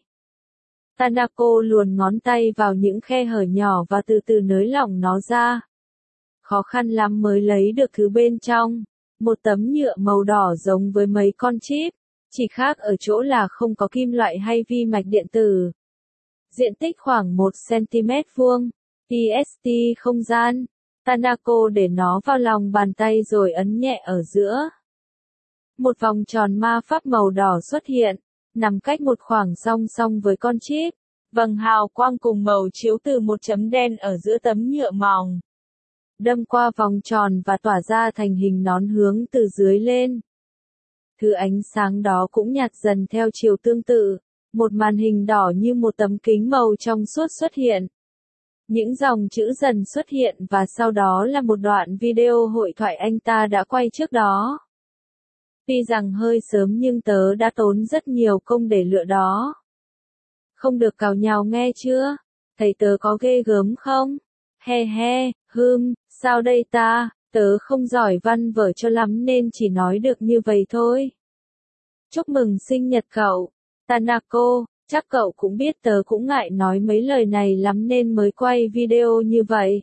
Tanako luồn ngón tay vào những khe hở nhỏ và từ từ nới lỏng nó ra. Khó khăn lắm mới lấy được thứ bên trong, một tấm nhựa màu đỏ giống với mấy con chip. Chỉ khác ở chỗ là không có kim loại hay vi mạch điện tử. Diện tích khoảng một xăng ti mét vuông, pê ét tê không gian. Tanako để nó vào lòng bàn tay rồi ấn nhẹ ở giữa. Một vòng tròn ma pháp màu đỏ xuất hiện, nằm cách một khoảng song song với con chip. Vầng hào quang cùng màu chiếu từ một chấm đen ở giữa tấm nhựa mỏng. Đâm qua vòng tròn và tỏa ra thành hình nón hướng từ dưới lên. Thứ ánh sáng đó cũng nhạt dần theo chiều tương tự, một màn hình đỏ như một tấm kính màu trong suốt xuất hiện. Những dòng chữ dần xuất hiện và sau đó là một đoạn video hội thoại anh ta đã quay trước đó. Tuy rằng hơi sớm nhưng tớ đã tốn rất nhiều công để lựa đó. Không được cào nhào nghe chưa? Thấy tớ có ghê gớm không? He he, hừm, sao đây ta? Tớ không giỏi văn vở cho lắm nên chỉ nói được như vậy thôi. Chúc mừng sinh nhật cậu, Tanako, chắc cậu cũng biết tớ cũng ngại nói mấy lời này lắm nên mới quay video như vậy.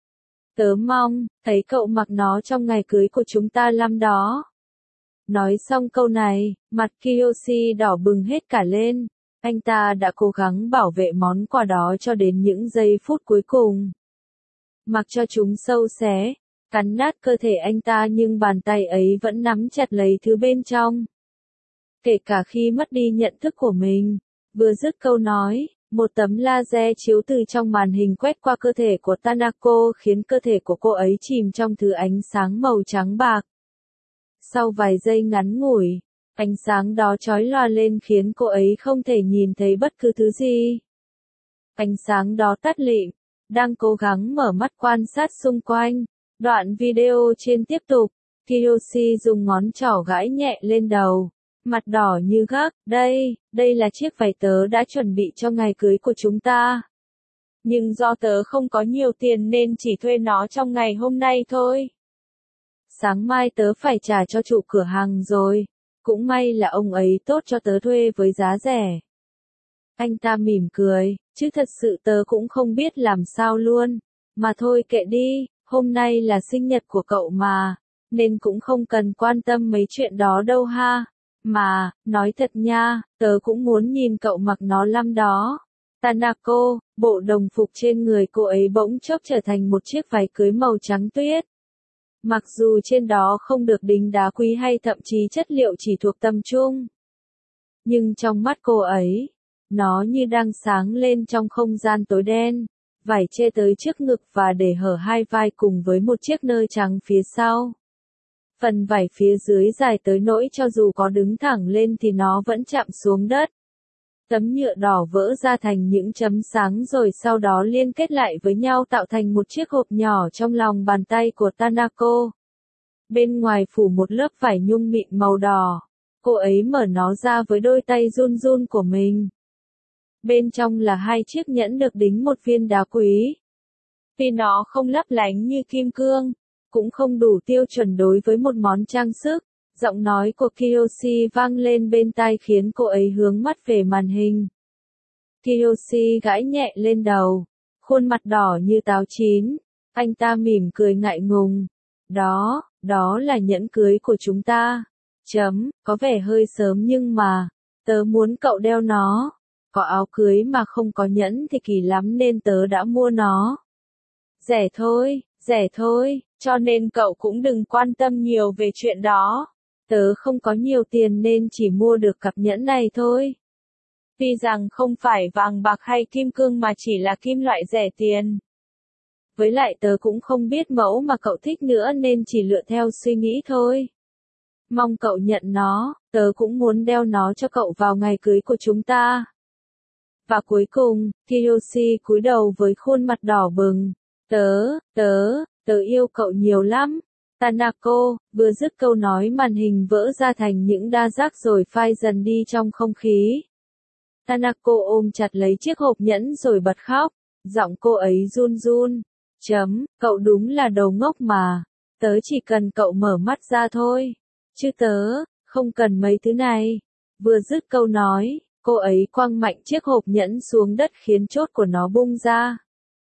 Tớ mong, thấy cậu mặc nó trong ngày cưới của chúng ta lắm đó. Nói xong câu này, mặt Kiyoshi đỏ bừng hết cả lên. Anh ta đã cố gắng bảo vệ món quà đó cho đến những giây phút cuối cùng. mặc cho chúng sâu xé, cắn nát cơ thể anh ta nhưng bàn tay ấy vẫn nắm chặt lấy thứ bên trong. Kể cả khi mất đi nhận thức của mình. Vừa dứt câu nói, một tấm laser chiếu từ trong màn hình quét qua cơ thể của Tanako khiến cơ thể của cô ấy chìm trong thứ ánh sáng màu trắng bạc. Sau vài giây ngắn ngủi, ánh sáng đó chói lòa lên khiến cô ấy không thể nhìn thấy bất cứ thứ gì. Ánh sáng đó tắt lịm, đang cố gắng mở mắt quan sát xung quanh. Đoạn video trên tiếp tục, Kiyoshi dùng ngón trỏ gãi nhẹ lên đầu, mặt đỏ như gác. Đây, đây là chiếc váy tớ đã chuẩn bị cho ngày cưới của chúng ta. Nhưng do tớ không có nhiều tiền nên chỉ thuê nó trong ngày hôm nay thôi. Sáng mai tớ phải trả cho chủ cửa hàng rồi. Cũng may là ông ấy tốt cho tớ thuê với giá rẻ. Anh ta mỉm cười, chứ thật sự tớ cũng không biết làm sao luôn. Mà thôi kệ đi, hôm nay là sinh nhật của cậu mà, nên cũng không cần quan tâm mấy chuyện đó đâu ha. Mà, nói thật nha, tớ cũng muốn nhìn cậu mặc nó lắm đó. Tanako, bộ đồng phục trên người cô ấy bỗng chốc trở thành một chiếc váy cưới màu trắng tuyết. Mặc dù trên đó không được đính đá quý hay thậm chí chất liệu chỉ thuộc tầm trung. Nhưng trong mắt cô ấy, nó như đang sáng lên trong không gian tối đen. Vải che tới trước ngực và để hở hai vai cùng với một chiếc nơ trắng phía sau. Phần vải phía dưới dài tới nỗi cho dù có đứng thẳng lên thì nó vẫn chạm xuống đất. Tấm nhựa đỏ vỡ ra thành những chấm sáng rồi sau đó liên kết lại với nhau tạo thành một chiếc hộp nhỏ trong lòng bàn tay của Tanako. Bên ngoài phủ một lớp vải nhung mịn màu đỏ. Cô ấy mở nó ra với đôi tay run run của mình. Bên trong là hai chiếc nhẫn được đính một viên đá quý. Vì nó không lấp lánh như kim cương, cũng không đủ tiêu chuẩn đối với một món trang sức. Giọng nói của Kiyoshi vang lên bên tai khiến cô ấy hướng mắt về màn hình. Kiyoshi gãi nhẹ lên đầu, khuôn mặt đỏ như táo chín. Anh ta mỉm cười ngại ngùng. Đó, đó là nhẫn cưới của chúng ta. Chấm, có vẻ hơi sớm nhưng mà, tớ muốn cậu đeo nó. Có áo cưới mà không có nhẫn thì kỳ lắm nên tớ đã mua nó. Rẻ thôi, rẻ thôi, cho nên cậu cũng đừng quan tâm nhiều về chuyện đó. Tớ không có nhiều tiền nên chỉ mua được cặp nhẫn này thôi. Tuy rằng không phải vàng bạc hay kim cương mà chỉ là kim loại rẻ tiền. Với lại tớ cũng không biết mẫu mà cậu thích nữa nên chỉ lựa theo suy nghĩ thôi. Mong cậu nhận nó, tớ cũng muốn đeo nó cho cậu vào ngày cưới của chúng ta. Và cuối cùng, Kiyoshi cúi đầu với khuôn mặt đỏ bừng. Tớ, tớ, tớ yêu cậu nhiều lắm. Tanako, vừa dứt câu nói màn hình vỡ ra thành những đa giác rồi phai dần đi trong không khí. Tanako ôm chặt lấy chiếc hộp nhẫn rồi bật khóc. Giọng cô ấy run run. Chấm, cậu đúng là đầu ngốc mà. Tớ chỉ cần cậu mở mắt ra thôi. Chứ tớ, không cần mấy thứ này. Vừa dứt câu nói, cô ấy quăng mạnh chiếc hộp nhẫn xuống đất khiến chốt của nó bung ra.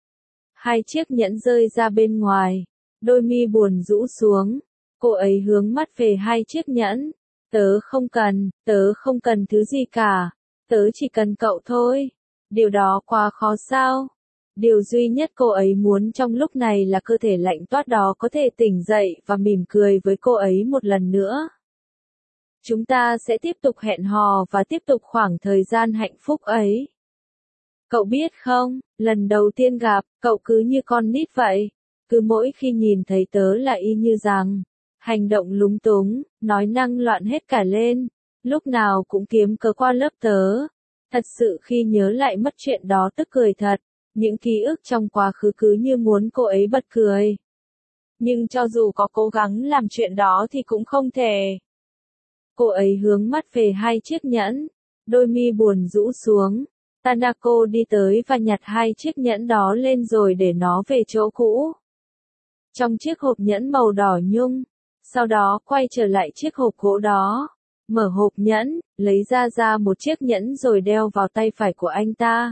Hai chiếc nhẫn rơi ra bên ngoài. Đôi mi buồn rũ xuống. Cô ấy hướng mắt về hai chiếc nhẫn. Tớ không cần, tớ không cần thứ gì cả. Tớ chỉ cần cậu thôi. Điều đó quá khó sao? Điều duy nhất cô ấy muốn trong lúc này là cơ thể lạnh toát đó có thể tỉnh dậy và mỉm cười với cô ấy một lần nữa. Chúng ta sẽ tiếp tục hẹn hò và tiếp tục khoảng thời gian hạnh phúc ấy. Cậu biết không, lần đầu tiên gặp, cậu cứ như con nít vậy. Cứ mỗi khi nhìn thấy tớ là y như rằng, hành động lúng túng, nói năng loạn hết cả lên, lúc nào cũng kiếm cớ qua lớp tớ. Thật sự khi nhớ lại mất chuyện đó tức cười thật, những ký ức trong quá khứ cứ như muốn cô ấy bật cười. Nhưng cho dù có cố gắng làm chuyện đó thì cũng không thể. Cô ấy hướng mắt về hai chiếc nhẫn, đôi mi buồn rũ xuống. Tanako đi tới và nhặt hai chiếc nhẫn đó lên rồi để nó về chỗ cũ. Trong chiếc hộp nhẫn màu đỏ nhung, sau đó quay trở lại chiếc hộp gỗ đó, mở hộp nhẫn, lấy ra ra một chiếc nhẫn rồi đeo vào tay phải của anh ta.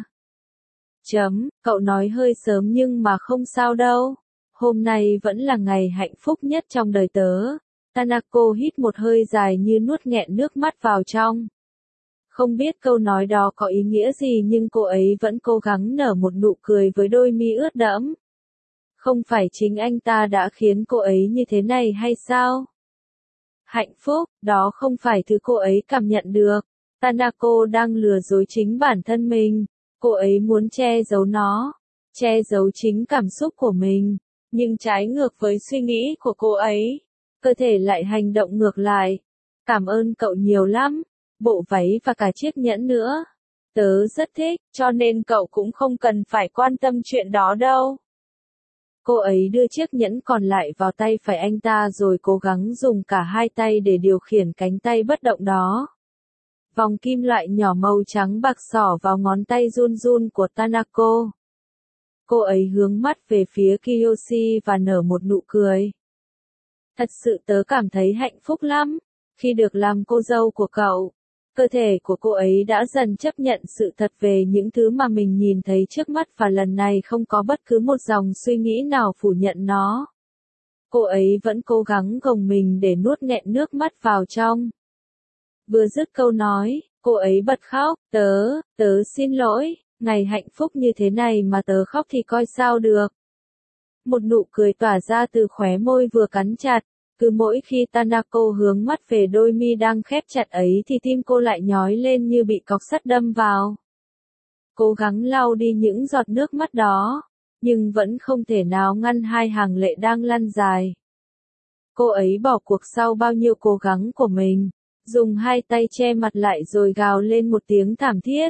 Chấm, cậu nói hơi sớm nhưng mà không sao đâu. Hôm nay vẫn là ngày hạnh phúc nhất trong đời tớ. Tanako hít một hơi dài như nuốt nghẹn nước mắt vào trong. Không biết câu nói đó có ý nghĩa gì nhưng cô ấy vẫn cố gắng nở một nụ cười với đôi mi ướt đẫm. Không phải chính anh ta đã khiến cô ấy như thế này hay sao? Hạnh phúc, đó không phải thứ cô ấy cảm nhận được. Tanako đang lừa dối chính bản thân mình. Cô ấy muốn che giấu nó, che giấu chính cảm xúc của mình. Nhưng trái ngược với suy nghĩ của cô ấy, cơ thể lại hành động ngược lại. Cảm ơn cậu nhiều lắm, bộ váy và cả chiếc nhẫn nữa. Tớ rất thích, cho nên cậu cũng không cần phải quan tâm chuyện đó đâu. Cô ấy đưa chiếc nhẫn còn lại vào tay phải anh ta rồi cố gắng dùng cả hai tay để điều khiển cánh tay bất động đó. Vòng kim loại nhỏ màu trắng bạc xỏ vào ngón tay run run của Tanako. Cô ấy hướng mắt về phía Kiyoshi và nở một nụ cười. Thật sự tớ cảm thấy hạnh phúc lắm, khi được làm cô dâu của cậu. Cơ thể của cô ấy đã dần chấp nhận sự thật về những thứ mà mình nhìn thấy trước mắt và lần này không có bất cứ một dòng suy nghĩ nào phủ nhận nó. Cô ấy vẫn cố gắng gồng mình để nuốt nghẹn nước mắt vào trong. Vừa dứt câu nói, cô ấy bật khóc, tớ, tớ xin lỗi, ngày hạnh phúc như thế này mà tớ khóc thì coi sao được. Một nụ cười tỏa ra từ khóe môi vừa cắn chặt. Cứ mỗi khi Tanako hướng mắt về đôi mi đang khép chặt ấy thì tim cô lại nhói lên như bị cọc sắt đâm vào. Cố gắng lau đi những giọt nước mắt đó, nhưng vẫn không thể nào ngăn hai hàng lệ đang lăn dài. Cô ấy bỏ cuộc sau bao nhiêu cố gắng của mình, dùng hai tay che mặt lại rồi gào lên một tiếng thảm thiết.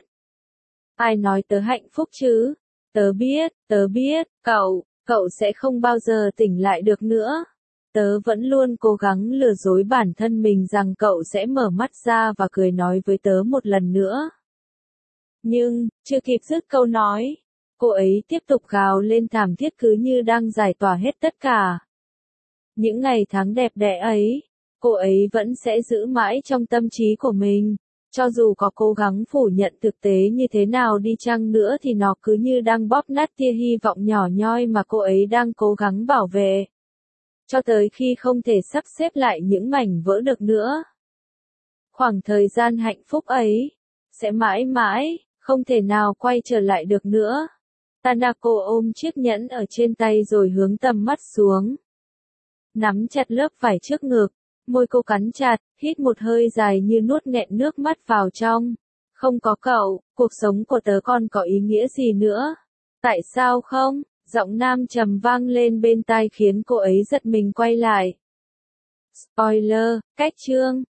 Ai nói tớ hạnh phúc chứ? Tớ biết, tớ biết, cậu, cậu sẽ không bao giờ tỉnh lại được nữa. Tớ vẫn luôn cố gắng lừa dối bản thân mình rằng cậu sẽ mở mắt ra và cười nói với tớ một lần nữa. Nhưng, chưa kịp dứt câu nói, cô ấy tiếp tục gào lên thảm thiết cứ như đang giải tỏa hết tất cả. Những ngày tháng đẹp đẽ ấy, cô ấy vẫn sẽ giữ mãi trong tâm trí của mình. Cho dù có cố gắng phủ nhận thực tế như thế nào đi chăng nữa thì nó cứ như đang bóp nát tia hy vọng nhỏ nhoi mà cô ấy đang cố gắng bảo vệ. Cho tới khi không thể sắp xếp lại những mảnh vỡ được nữa. Khoảng thời gian hạnh phúc ấy, sẽ mãi mãi, không thể nào quay trở lại được nữa. Tanako ôm chiếc nhẫn ở trên tay rồi hướng tầm mắt xuống. Nắm chặt lớp vải trước ngực, môi cô cắn chặt, hít một hơi dài như nuốt nghẹn nước mắt vào trong. Không có cậu, cuộc sống của tớ còn có ý nghĩa gì nữa? Tại sao không? Giọng nam trầm vang lên bên tai khiến cô ấy giật mình quay lại. Spoiler, cách chương.